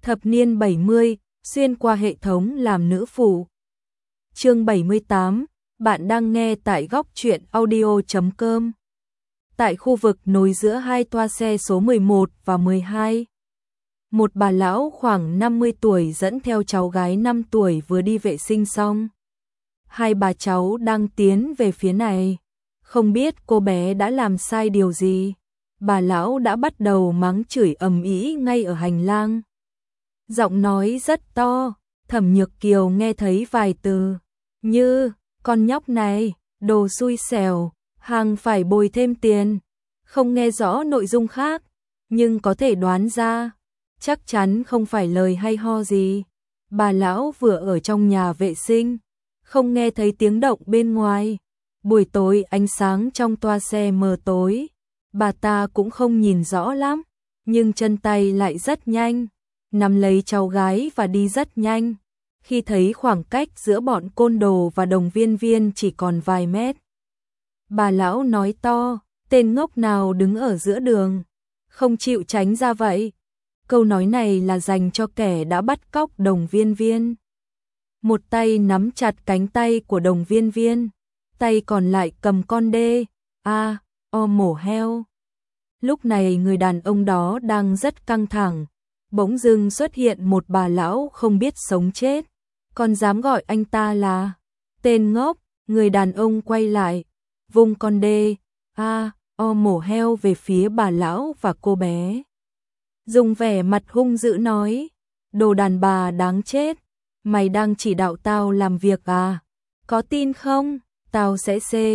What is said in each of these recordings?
Thập niên 70, xuyên qua hệ thống làm nữ phụ. Chương 78, bạn đang nghe tại góc truyện audio.com. Tại khu vực nối giữa hai toa xe số 11 và 12, một bà lão khoảng 50 tuổi dẫn theo cháu gái 5 tuổi vừa đi vệ sinh xong. Hai bà cháu đang tiến về phía này. Không biết cô bé đã làm sai điều gì, bà lão đã bắt đầu mắng chửi ầm ĩ ngay ở hành lang. Giọng nói rất to, Thẩm Nhược Kiều nghe thấy vài từ như con nhóc này, đồ xui xẻo, hàng phải bồi thêm tiền. Không nghe rõ nội dung khác, nhưng có thể đoán ra, chắc chắn không phải lời hay ho gì. Bà lão vừa ở trong nhà vệ sinh, không nghe thấy tiếng động bên ngoài. Buổi tối ánh sáng trong toa xe mờ tối, bà ta cũng không nhìn rõ lắm, nhưng chân tay lại rất nhanh, nắm lấy cháu gái và đi rất nhanh. Khi thấy khoảng cách giữa bọn côn đồ và Đồng Viên Viên chỉ còn vài mét, bà lão nói to, tên ngốc nào đứng ở giữa đường, không chịu tránh ra vậy. Câu nói này là dành cho kẻ đã bắt cóc Đồng Viên Viên. Một tay nắm chặt cánh tay của Đồng Viên Viên, tay còn lại cầm con đê, mổ heo. Lúc này người đàn ông đó đang rất căng thẳng, bỗng dưng xuất hiện một bà lão không biết sống chết, còn dám gọi anh ta là tên ngốc. Người đàn ông quay lại, vung con đê, mổ heo về phía bà lão và cô bé. Dùng vẻ mặt hung dữ nói, đồ đàn bà đáng chết, mày đang chỉ đạo tao làm việc à? Có tin không? Tao sẽ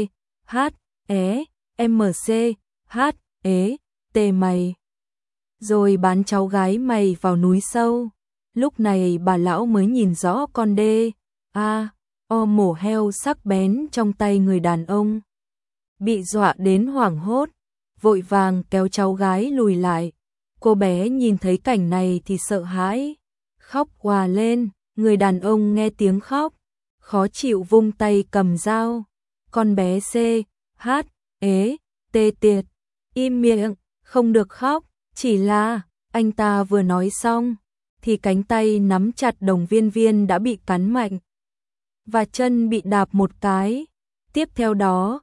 T mày, rồi bán cháu gái mày vào núi sâu. Lúc này bà lão mới nhìn rõ con đê, mổ heo sắc bén trong tay người đàn ông. Bị dọa đến hoảng hốt, vội vàng kéo cháu gái lùi lại. Cô bé nhìn thấy cảnh này thì sợ hãi, khóc òa lên. Người đàn ông nghe tiếng khóc, khó chịu vung tay cầm dao. Con bé tiệt, im miệng, không được khóc. Chỉ là, anh ta vừa nói xong, thì cánh tay nắm chặt Đồng Viên Viên đã bị cắn mạnh, và chân bị đạp một cái. Tiếp theo đó,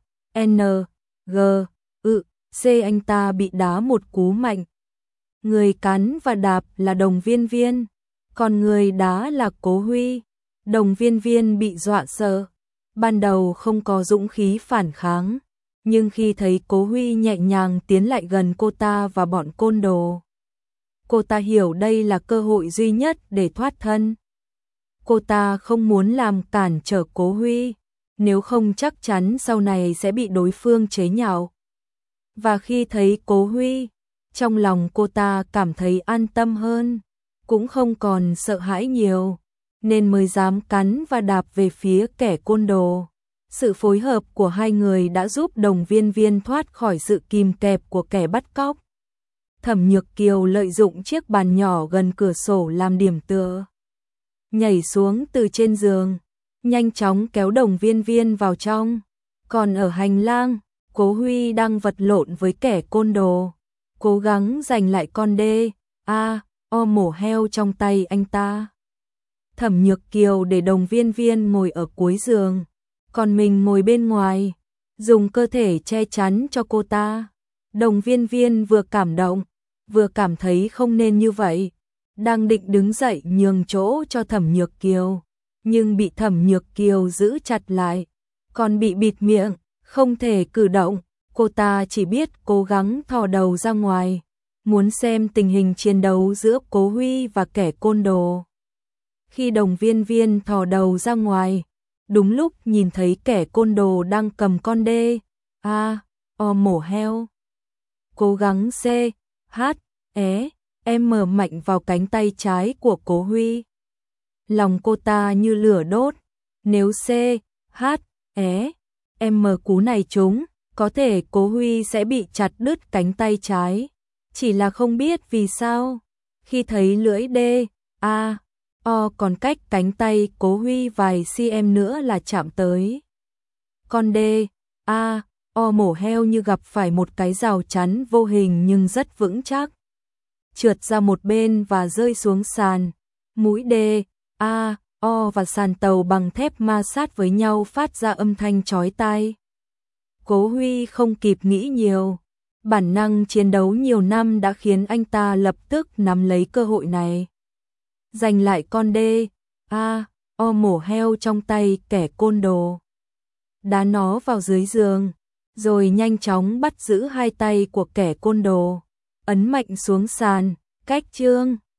anh ta bị đá một cú mạnh. Người cắn và đạp là Đồng Viên Viên, còn người đá là Cố Huy. Đồng Viên Viên bị dọa sợ, ban đầu không có dũng khí phản kháng, nhưng khi thấy Cố Huy nhẹ nhàng tiến lại gần cô ta và bọn côn đồ, cô ta hiểu đây là cơ hội duy nhất để thoát thân. Cô ta không muốn làm cản trở Cố Huy, nếu không chắc chắn sau này sẽ bị đối phương chế nhạo. Và khi thấy Cố Huy, trong lòng cô ta cảm thấy an tâm hơn, cũng không còn sợ hãi nhiều, nên mới dám cắn và đạp về phía kẻ côn đồ. Sự phối hợp của hai người đã giúp Đồng Viên Viên thoát khỏi sự kìm kẹp của kẻ bắt cóc. Thẩm Nhược Kiều lợi dụng chiếc bàn nhỏ gần cửa sổ làm điểm tựa, nhảy xuống từ trên giường, nhanh chóng kéo Đồng Viên Viên vào trong. Còn ở hành lang, Cố Huy đang vật lộn với kẻ côn đồ, cố gắng giành lại con đê, mổ heo trong tay anh ta. Thẩm Nhược Kiều để Đồng Viên Viên ngồi ở cuối giường, còn mình ngồi bên ngoài, dùng cơ thể che chắn cho cô ta. Đồng Viên Viên vừa cảm động, vừa cảm thấy không nên như vậy, đang định đứng dậy nhường chỗ cho Thẩm Nhược Kiều, nhưng bị Thẩm Nhược Kiều giữ chặt lại, còn bị bịt miệng, không thể cử động. Cô ta chỉ biết cố gắng thò đầu ra ngoài, muốn xem tình hình chiến đấu giữa Cố Huy và kẻ côn đồ. Khi Đồng Viên Viên thò đầu ra ngoài, đúng lúc nhìn thấy kẻ côn đồ đang cầm con đê, mổ heo. Cố gắng mạnh vào cánh tay trái của Cố Huy. Lòng cô ta như lửa đốt, nếu cú này trúng, có thể Cố Huy sẽ bị chặt đứt cánh tay trái. Chỉ là không biết vì sao, khi thấy lưỡi đê, còn cách cánh tay Cố Huy vài cm nữa là chạm tới. Con đê, mổ heo như gặp phải một cái rào chắn vô hình nhưng rất vững chắc. trượt ra một bên và rơi xuống sàn. Mũi D, A, O và sàn tàu bằng thép ma sát với nhau phát ra âm thanh chói tai. Cố Huy không kịp nghĩ nhiều. Bản năng chiến đấu nhiều năm đã khiến anh ta lập tức nắm lấy cơ hội này. Giành lại con D, A, O mổ heo trong tay kẻ côn đồ. Đá nó vào dưới giường, rồi nhanh chóng bắt giữ hai tay của kẻ côn đồ. Ấn mạnh xuống sàn, cách chương.